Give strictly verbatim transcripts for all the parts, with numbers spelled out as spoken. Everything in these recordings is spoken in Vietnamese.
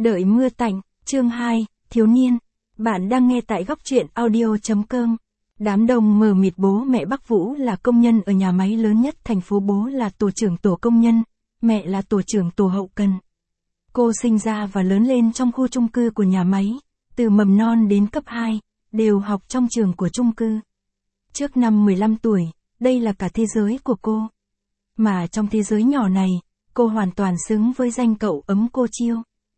Đợi mưa tạnh, chương hai, thiếu niên. Bạn đang nghe tại góc truyện audio chấm com. Đám đông mờ mịt. Bố mẹ Bắc Vũ là công nhân ở nhà máy lớn nhất thành phố. Bố là tổ trưởng tổ công nhân, mẹ là tổ trưởng tổ hậu cần. Cô sinh ra và lớn lên trong khu chung cư của nhà máy, từ mầm non đến cấp hai, đều học trong trường của chung cư. Trước năm mười lăm tuổi, đây là cả thế giới của cô. Mà trong thế giới nhỏ này, cô hoàn toàn xứng với danh cậu ấm cô chiêu.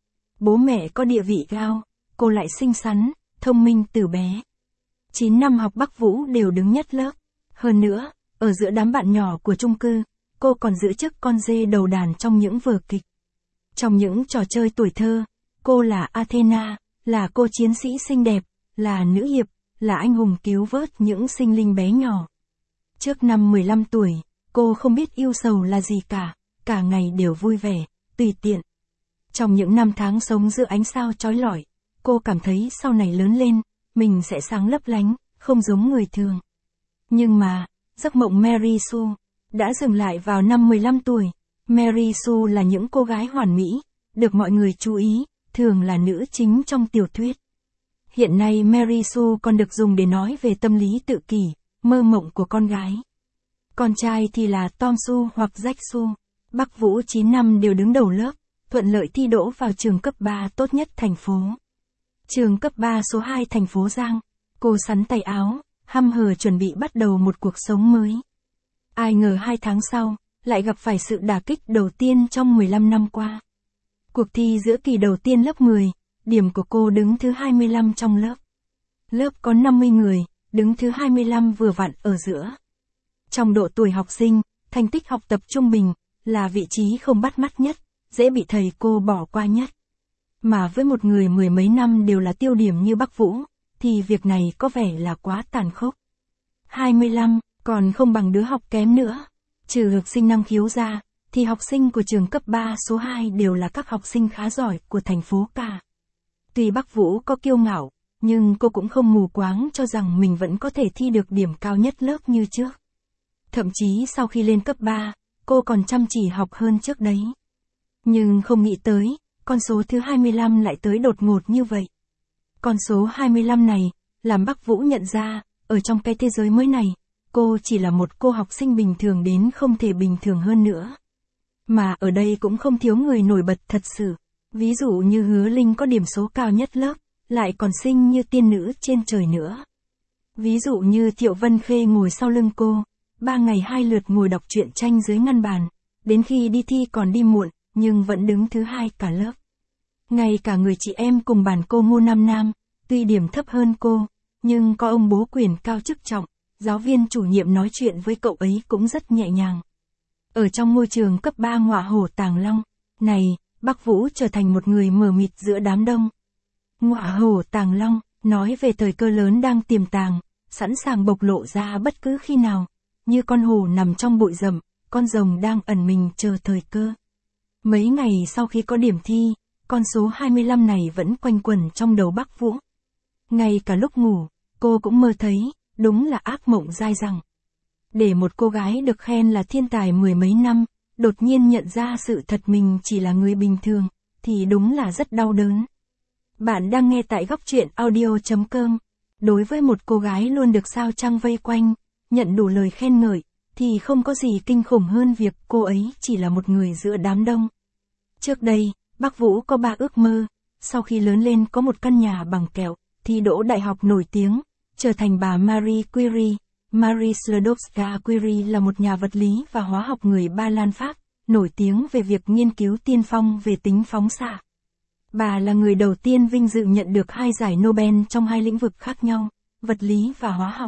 Bố mẹ có địa vị cao, cô lại xinh xắn, thông minh từ bé. chín năm học Bắc Vũ đều đứng nhất lớp. Hơn nữa, ở giữa đám bạn nhỏ của chung cư, cô còn giữ chức con dê đầu đàn trong những vở kịch. Trong những trò chơi tuổi thơ, cô là Athena, là cô chiến sĩ xinh đẹp, là nữ hiệp, là anh hùng cứu vớt những sinh linh bé nhỏ. Trước năm mười lăm tuổi, cô không biết yêu sầu là gì cả, cả ngày đều vui vẻ, tùy tiện. Trong những năm tháng sống giữa ánh sao chói lọi, cô cảm thấy sau này lớn lên, mình sẽ sáng lấp lánh, không giống người thường. Nhưng mà, giấc mộng Mary Sue đã dừng lại vào năm mười lăm tuổi. Mary Sue là những cô gái hoàn mỹ, được mọi người chú ý, thường là nữ chính trong tiểu thuyết. Hiện nay Mary Sue còn được dùng để nói về tâm lý tự kỷ, mơ mộng của con gái. Con trai thì là Tom Sue hoặc Jack Sue. Bắc Vũ chín năm đều đứng đầu lớp, thuận lợi thi đỗ vào trường cấp ba tốt nhất thành phố. Trường cấp ba số hai thành phố Giang. Cô xắn tay áo, hăm hở chuẩn bị bắt đầu một cuộc sống mới. Ai ngờ hai tháng sau, lại gặp phải sự đả kích đầu tiên trong mười lăm năm qua. Cuộc thi giữa kỳ đầu tiên lớp mười, điểm của cô đứng thứ hai mươi lăm trong lớp. Lớp có năm mươi người, đứng thứ hai mươi lăm vừa vặn ở giữa. Trong độ tuổi học sinh, thành tích học tập trung bình, là vị trí không bắt mắt nhất, dễ bị thầy cô bỏ qua nhất. Mà với một người mười mấy năm đều là tiêu điểm như Bắc Vũ, thì việc này có vẻ là quá tàn khốc. hai mươi lăm, còn không bằng đứa học kém nữa. Trừ học sinh năng khiếu ra, thì học sinh của trường cấp ba số hai đều là các học sinh khá giỏi của thành phố cả. Tuy Bắc Vũ có kiêu ngạo, nhưng cô cũng không mù quáng cho rằng mình vẫn có thể thi được điểm cao nhất lớp như trước. Thậm chí sau khi lên cấp ba, cô còn chăm chỉ học hơn trước đấy. Nhưng không nghĩ tới, con số thứ hai mươi lăm lại tới đột ngột như vậy. Con số hai mươi lăm này, làm Bắc Vũ nhận ra, ở trong cái thế giới mới này, cô chỉ là một cô học sinh bình thường đến không thể bình thường hơn nữa. Mà ở đây cũng không thiếu người nổi bật thật sự. Ví dụ như Hứa Linh có điểm số cao nhất lớp, lại còn xinh như tiên nữ trên trời nữa. Ví dụ như Thiệu Vân Khê ngồi sau lưng cô, ba ngày hai lượt ngồi đọc truyện tranh dưới ngăn bàn, đến khi đi thi còn đi muộn, nhưng vẫn đứng thứ hai cả lớp. Ngay cả người chị em cùng bàn cô Ngô Nam Nam, tuy điểm thấp hơn cô, nhưng có ông bố quyền cao chức trọng, giáo viên chủ nhiệm nói chuyện với cậu ấy cũng rất nhẹ nhàng. Ở trong ngôi trường cấp ba Ngọa Hổ Tàng Long, này, Bắc Vũ trở thành một người mờ mịt giữa đám đông. Ngọa Hổ Tàng Long, nói về thời cơ lớn đang tiềm tàng, sẵn sàng bộc lộ ra bất cứ khi nào, như con hổ nằm trong bụi rậm, con rồng đang ẩn mình chờ thời cơ. Mấy ngày sau khi có điểm thi, con số hai mươi lăm này vẫn quanh quẩn trong đầu Bắc Vũ. Ngay cả lúc ngủ, cô cũng mơ thấy, đúng là ác mộng dai dẳng. Để một cô gái được khen là thiên tài mười mấy năm, đột nhiên nhận ra sự thật mình chỉ là người bình thường, thì đúng là rất đau đớn. Bạn đang nghe tại góc truyện audio chấm com. Đối với một cô gái luôn được sao trăng vây quanh, nhận đủ lời khen ngợi, thì không có gì kinh khủng hơn việc cô ấy chỉ là một người giữa đám đông. Trước đây, Bắc Vũ có ba ước mơ, sau khi lớn lên có một căn nhà bằng kẹo, thi đỗ đại học nổi tiếng, trở thành bà Marie Curie. Marie Sklodowska-Curie là một nhà vật lý và hóa học người Ba Lan Pháp, nổi tiếng về việc nghiên cứu tiên phong về tính phóng xạ. Bà là người đầu tiên vinh dự nhận được hai giải Nobel trong hai lĩnh vực khác nhau, vật lý và hóa học.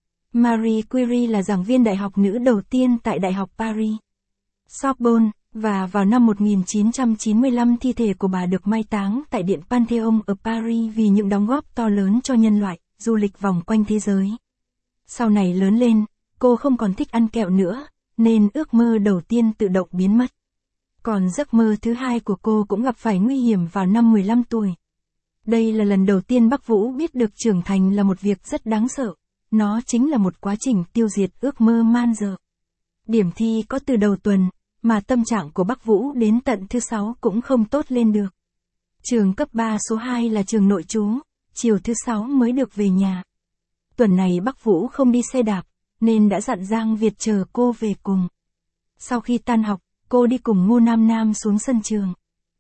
Marie Curie là giảng viên đại học nữ đầu tiên tại Đại học Paris, Sorbonne, và vào năm một nghìn chín trăm chín mươi lăm thi thể của bà được mai táng tại Điện Panthéon ở Paris vì những đóng góp to lớn cho nhân loại, du lịch vòng quanh thế giới. Sau này lớn lên, cô không còn thích ăn kẹo nữa, nên ước mơ đầu tiên tự động biến mất. Còn giấc mơ thứ hai của cô cũng gặp phải nguy hiểm vào năm mười lăm tuổi. Đây là lần đầu tiên Bắc Vũ biết được trưởng thành là một việc rất đáng sợ. Nó chính là một quá trình tiêu diệt ước mơ man dợ. Điểm thi có từ đầu tuần, mà tâm trạng của Bắc Vũ đến tận thứ sáu cũng không tốt lên được. Trường cấp ba số hai là trường nội trú, chiều thứ sáu mới được về nhà. Tuần này bác Vũ không đi xe đạp, nên đã dặn Giang Việt chờ cô về cùng. Sau khi tan học, cô đi cùng Ngô Nam Nam xuống sân trường.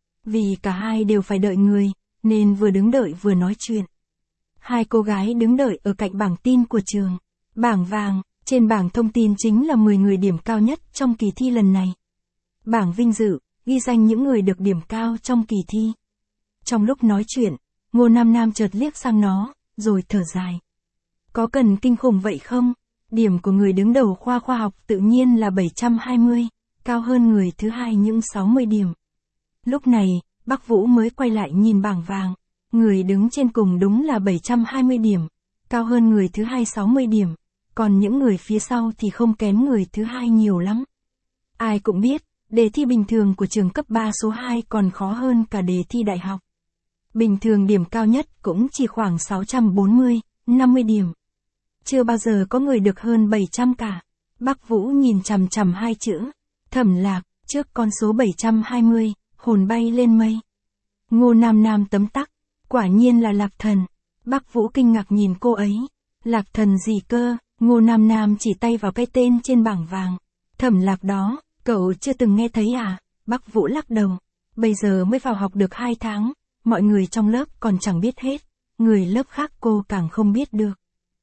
Vì cả hai đều phải đợi người, nên vừa đứng đợi vừa nói chuyện. Hai cô gái đứng đợi ở cạnh bảng tin của trường. Bảng vàng, trên bảng thông tin chính là mười người điểm cao nhất trong kỳ thi lần này. Bảng vinh dự, ghi danh những người được điểm cao trong kỳ thi. Trong lúc nói chuyện, Ngô Nam Nam chợt liếc sang nó, rồi thở dài. Có cần kinh khủng vậy không? Điểm của người đứng đầu khoa khoa học tự nhiên là bảy trăm hai mươi, cao hơn người thứ hai những sáu mươi điểm. Lúc này, bác Vũ mới quay lại nhìn bảng vàng. Người đứng trên cùng đúng là bảy trăm hai mươi điểm, cao hơn người thứ hai sáu mươi điểm, còn những người phía sau thì không kém người thứ hai nhiều lắm. Ai cũng biết, đề thi bình thường của trường cấp ba số hai còn khó hơn cả đề thi đại học. Bình thường điểm cao nhất cũng chỉ khoảng sáu trăm bốn mươi, năm mươi điểm. Chưa bao giờ có người được hơn bảy trăm cả. Bác Vũ nhìn chằm chằm hai chữ, Thẩm Lạc, trước con số bảy trăm hai mươi, hồn bay lên mây. Ngô Nam Nam tấm tắc, quả nhiên là Lạc Thần. Bác Vũ kinh ngạc nhìn cô ấy. Lạc Thần gì cơ? Ngô Nam Nam chỉ tay vào cái tên trên bảng vàng. Thẩm Lạc đó, cậu chưa từng nghe thấy à? Bác Vũ lắc đầu. Bây giờ mới vào học được hai tháng, mọi người trong lớp còn chẳng biết hết, người lớp khác cô càng không biết được.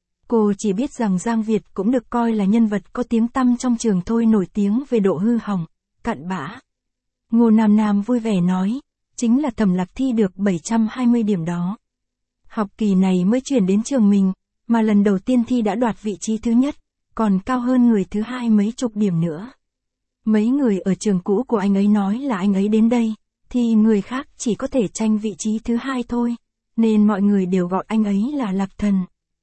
Cô chỉ biết rằng Giang Việt cũng được coi là nhân vật có tiếng tăm trong trường thôi, nổi tiếng về độ hư hỏng, cặn bã. Ngô Nam Nam vui vẻ nói, chính là Thẩm Lạc thi được bảy trăm hai mươi điểm đó. Học kỳ này mới chuyển đến trường mình, mà lần đầu tiên thi đã đoạt vị trí thứ nhất, còn cao hơn người thứ hai mấy chục điểm nữa. Mấy người ở trường cũ của anh ấy nói là anh ấy đến đây, thì người khác chỉ có thể tranh vị trí thứ hai thôi, nên mọi người đều gọi anh ấy là Lạc Thần.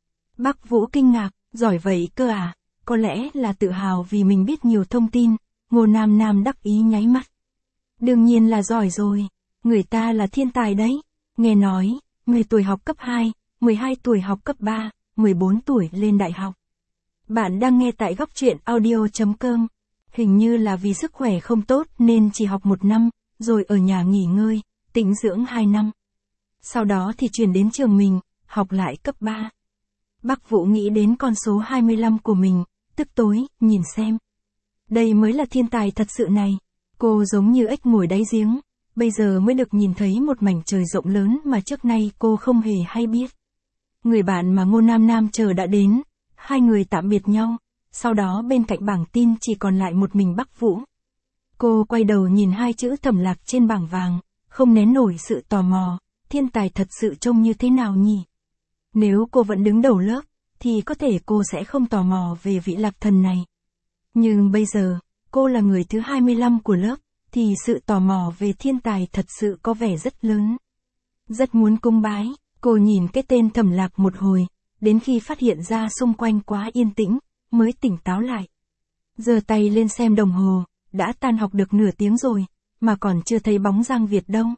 Bác Vũ kinh ngạc, giỏi vậy cơ à? Có lẽ là tự hào vì mình biết nhiều thông tin. Ngô Nam Nam đắc ý nháy mắt. Đương nhiên là giỏi rồi, người ta là thiên tài đấy. Nghe nói, mười tuổi học cấp hai, mười hai tuổi học cấp ba, mười bốn tuổi lên đại học. Bạn đang nghe tại góc truyện audio chấm com. Hình như là vì sức khỏe không tốt nên chỉ học một năm, rồi ở nhà nghỉ ngơi, tĩnh dưỡng hai năm. Sau đó thì chuyển đến trường mình, học lại cấp ba. Bác Vũ nghĩ đến con số hai mươi lăm của mình, tức tối, nhìn xem. Đây mới là thiên tài thật sự này. Cô giống như ếch ngồi đáy giếng, bây giờ mới được nhìn thấy một mảnh trời rộng lớn mà trước nay cô không hề hay biết. Người bạn mà Ngô Nam Nam chờ đã đến, hai người tạm biệt nhau, sau đó bên cạnh bảng tin chỉ còn lại một mình bác Vũ. Cô quay đầu nhìn hai chữ Thẩm Lạc trên bảng vàng, không nén nổi sự tò mò, thiên tài thật sự trông như thế nào nhỉ? Nếu cô vẫn đứng đầu lớp, thì có thể cô sẽ không tò mò về vị Lạc Thần này. Nhưng bây giờ, cô là người thứ hai mươi lăm của lớp, thì sự tò mò về thiên tài thật sự có vẻ rất lớn. Rất muốn cung bái, cô nhìn cái tên Thẩm Lạc một hồi, đến khi phát hiện ra xung quanh quá yên tĩnh, mới tỉnh táo lại. Giơ tay lên xem đồng hồ, đã tan học được nửa tiếng rồi, mà còn chưa thấy bóng Giang Việt đâu.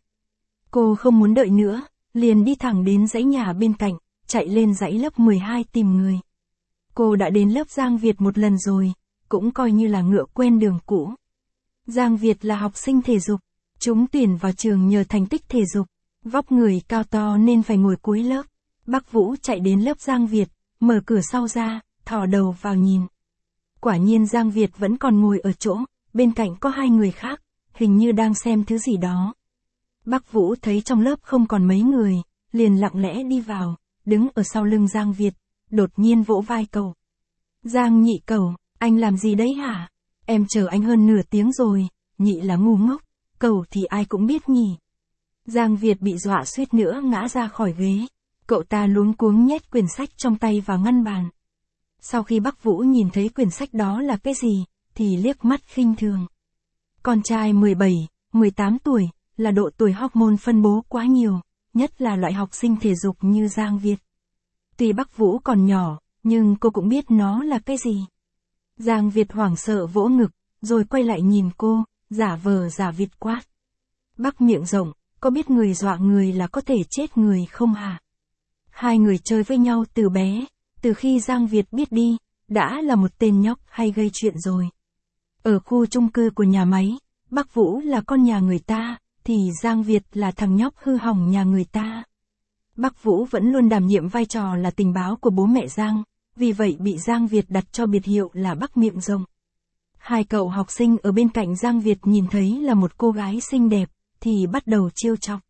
Cô không muốn đợi nữa, liền đi thẳng đến dãy nhà bên cạnh, chạy lên dãy lớp mười hai tìm người. Cô đã đến lớp Giang Việt một lần rồi, cũng coi như là ngựa quen đường cũ. Giang Việt là học sinh thể dục, trúng tuyển vào trường nhờ thành tích thể dục, vóc người cao to nên phải ngồi cuối lớp. Bác Vũ chạy đến lớp Giang Việt, mở cửa sau ra, thò đầu vào nhìn. Quả nhiên Giang Việt vẫn còn ngồi ở chỗ, bên cạnh có hai người khác, hình như đang xem thứ gì đó. Bác Vũ thấy trong lớp không còn mấy người, liền lặng lẽ đi vào, đứng ở sau lưng Giang Việt, đột nhiên vỗ vai cậu. Giang nhị cậu, anh làm gì đấy hả? Em chờ anh hơn nửa tiếng rồi, nhị là ngu ngốc, cậu thì ai cũng biết nhỉ. Giang Việt bị dọa suýt nữa ngã ra khỏi ghế, cậu ta luống cuống nhét quyển sách trong tay vào ngăn bàn. Sau khi bác Vũ nhìn thấy quyển sách đó là cái gì, thì liếc mắt khinh thường. Con trai mười bảy, mười tám tuổi, là độ tuổi hormone phân bố quá nhiều, nhất là loại học sinh thể dục như Giang Việt. Tuy bác Vũ còn nhỏ, nhưng cô cũng biết nó là cái gì. Giang Việt hoảng sợ vỗ ngực, rồi quay lại nhìn cô, giả vờ giả Việt quát. Bác miệng rộng, có biết người dọa người là có thể chết người không hả? Hai người chơi với nhau từ bé, từ khi Giang Việt biết đi, đã là một tên nhóc hay gây chuyện rồi. Ở khu chung cư của nhà máy, bác Vũ là con nhà người ta, thì Giang Việt là thằng nhóc hư hỏng nhà người ta. Bắc Vũ vẫn luôn đảm nhiệm vai trò là tình báo của bố mẹ Giang, vì vậy bị Giang Việt đặt cho biệt hiệu là Bắc Miệng Rộng. Hai cậu học sinh ở bên cạnh Giang Việt nhìn thấy là một cô gái xinh đẹp, thì bắt đầu trêu chọc.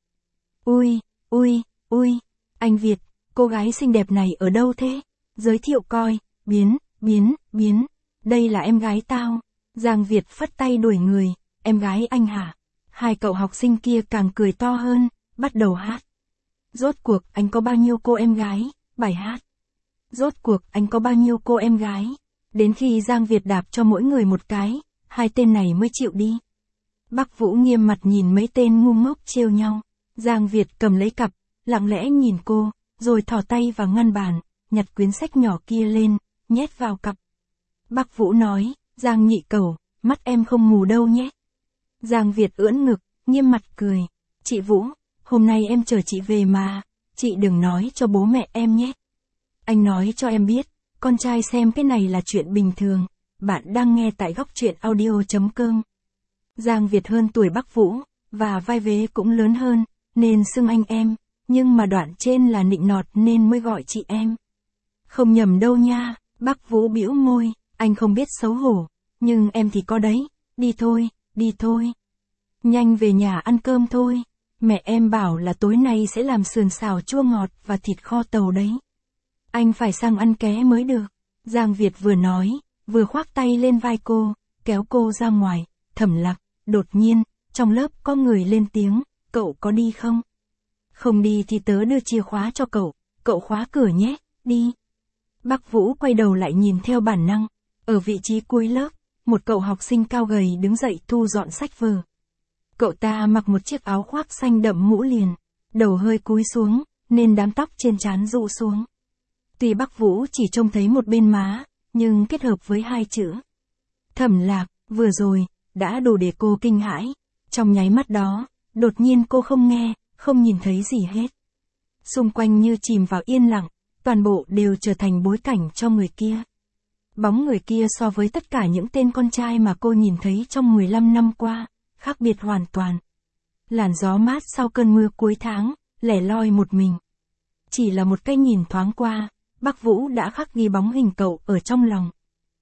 Ui, ui, ui, anh Việt, cô gái xinh đẹp này ở đâu thế? Giới thiệu coi, biến, biến, biến, đây là em gái tao. Giang Việt phất tay đuổi người, em gái anh hả? Hai cậu học sinh kia càng cười to hơn, bắt đầu hát. Rốt cuộc anh có bao nhiêu cô em gái? Bài hát. Rốt cuộc anh có bao nhiêu cô em gái? Đến khi Giang Việt đạp cho mỗi người một cái, hai tên này mới chịu đi. Bắc Vũ nghiêm mặt nhìn mấy tên ngu ngốc trêu nhau. Giang Việt cầm lấy cặp, lặng lẽ nhìn cô, rồi thò tay vào ngăn bàn, nhặt quyển sách nhỏ kia lên, nhét vào cặp. Bắc Vũ nói, Giang nhị cẩu, mắt em không mù đâu nhé. Giang Việt ưỡn ngực, nghiêm mặt cười. Chị Vũ, hôm nay em chờ chị về mà, chị đừng nói cho bố mẹ em nhé. Anh nói cho em biết, con trai xem cái này là chuyện bình thường. Bạn đang nghe tại góc truyện audio chấm com. Giang Việt hơn tuổi Bắc Vũ, và vai vế cũng lớn hơn, nên xưng anh em, nhưng mà đoạn trên là nịnh nọt nên mới gọi chị em. Không nhầm đâu nha. Bắc Vũ bĩu môi, anh không biết xấu hổ, nhưng em thì có đấy, đi thôi, đi thôi. Nhanh về nhà ăn cơm thôi, mẹ em bảo là tối nay sẽ làm sườn xào chua ngọt và thịt kho tàu đấy. Anh phải sang ăn ké mới được. Giang Việt vừa nói, vừa khoác tay lên vai cô, kéo cô ra ngoài. Thẩm Lạc, đột nhiên, trong lớp có người lên tiếng, cậu có đi không? Không đi thì tớ đưa chìa khóa cho cậu, cậu khóa cửa nhé, đi. Bắc Vũ quay đầu lại nhìn theo bản năng, ở vị trí cuối lớp, một cậu học sinh cao gầy đứng dậy thu dọn sách vở. Cậu ta mặc một chiếc áo khoác xanh đậm mũ liền, đầu hơi cúi xuống, nên đám tóc trên trán rũ xuống. Tuy Bắc Vũ chỉ trông thấy một bên má, nhưng kết hợp với hai chữ Thẩm Lạc, vừa rồi, đã đủ để cô kinh hãi. Trong nháy mắt đó, đột nhiên cô không nghe, không nhìn thấy gì hết. Xung quanh như chìm vào yên lặng, toàn bộ đều trở thành bối cảnh cho người kia. Bóng người kia so với tất cả những tên con trai mà cô nhìn thấy trong mười lăm năm qua, khác biệt hoàn toàn. Làn gió mát sau cơn mưa cuối tháng, lẻ loi một mình. Chỉ là một cái nhìn thoáng qua, Bắc Vũ đã khắc ghi bóng hình cậu ở trong lòng.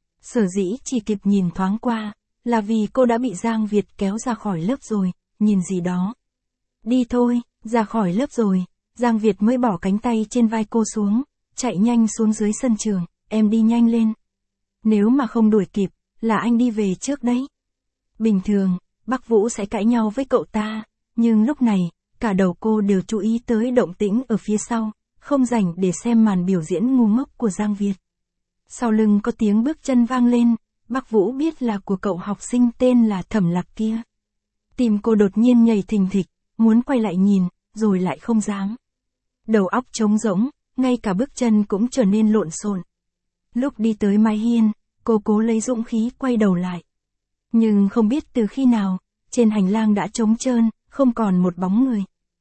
Sở dĩ chỉ kịp nhìn thoáng qua, là vì cô đã bị Giang Việt kéo ra khỏi lớp rồi, nhìn gì đó. Đi thôi, ra khỏi lớp rồi, Giang Việt mới bỏ cánh tay trên vai cô xuống, chạy nhanh xuống dưới sân trường, em đi nhanh lên. Nếu mà không đuổi kịp, là anh đi về trước đấy. Bình thường, Bắc Vũ sẽ cãi nhau với cậu ta, nhưng lúc này, cả đầu cô đều chú ý tới động tĩnh ở phía sau, không rảnh để xem màn biểu diễn ngu ngốc của Giang Việt. Sau lưng có tiếng bước chân vang lên, Bắc Vũ biết là của cậu học sinh tên là Thẩm Lạc kia. Tim cô đột nhiên nhảy thình thịch, muốn quay lại nhìn, rồi lại không dám. Đầu óc trống rỗng, ngay cả bước chân cũng trở nên lộn xộn. Lúc đi tới mái hiên, cô cố lấy dũng khí quay đầu lại. Nhưng không biết từ khi nào, trên hành lang đã trống trơn, không còn một bóng người.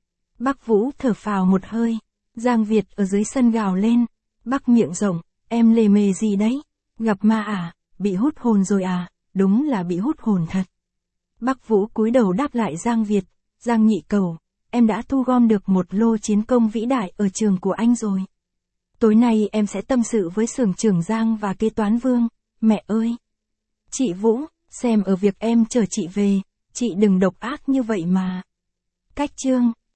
Bắc Vũ thở phào một hơi, Giang Việt ở dưới sân gào lên, Bắc Miệng Rộng, em lề mề gì đấy? Gặp ma à? Bị hút hồn rồi à? Đúng là bị hút hồn thật. Bắc Vũ cúi đầu đáp lại Giang Việt, Giang nhị cẩu, em đã thu gom được một lô chiến công vĩ đại ở trường của anh rồi. Tối nay em sẽ tâm sự với xưởng trưởng Giang và kế toán Vương, mẹ ơi. Chị Vũ, xem ở việc em chờ chị về, chị đừng độc ác như vậy mà. Cách chương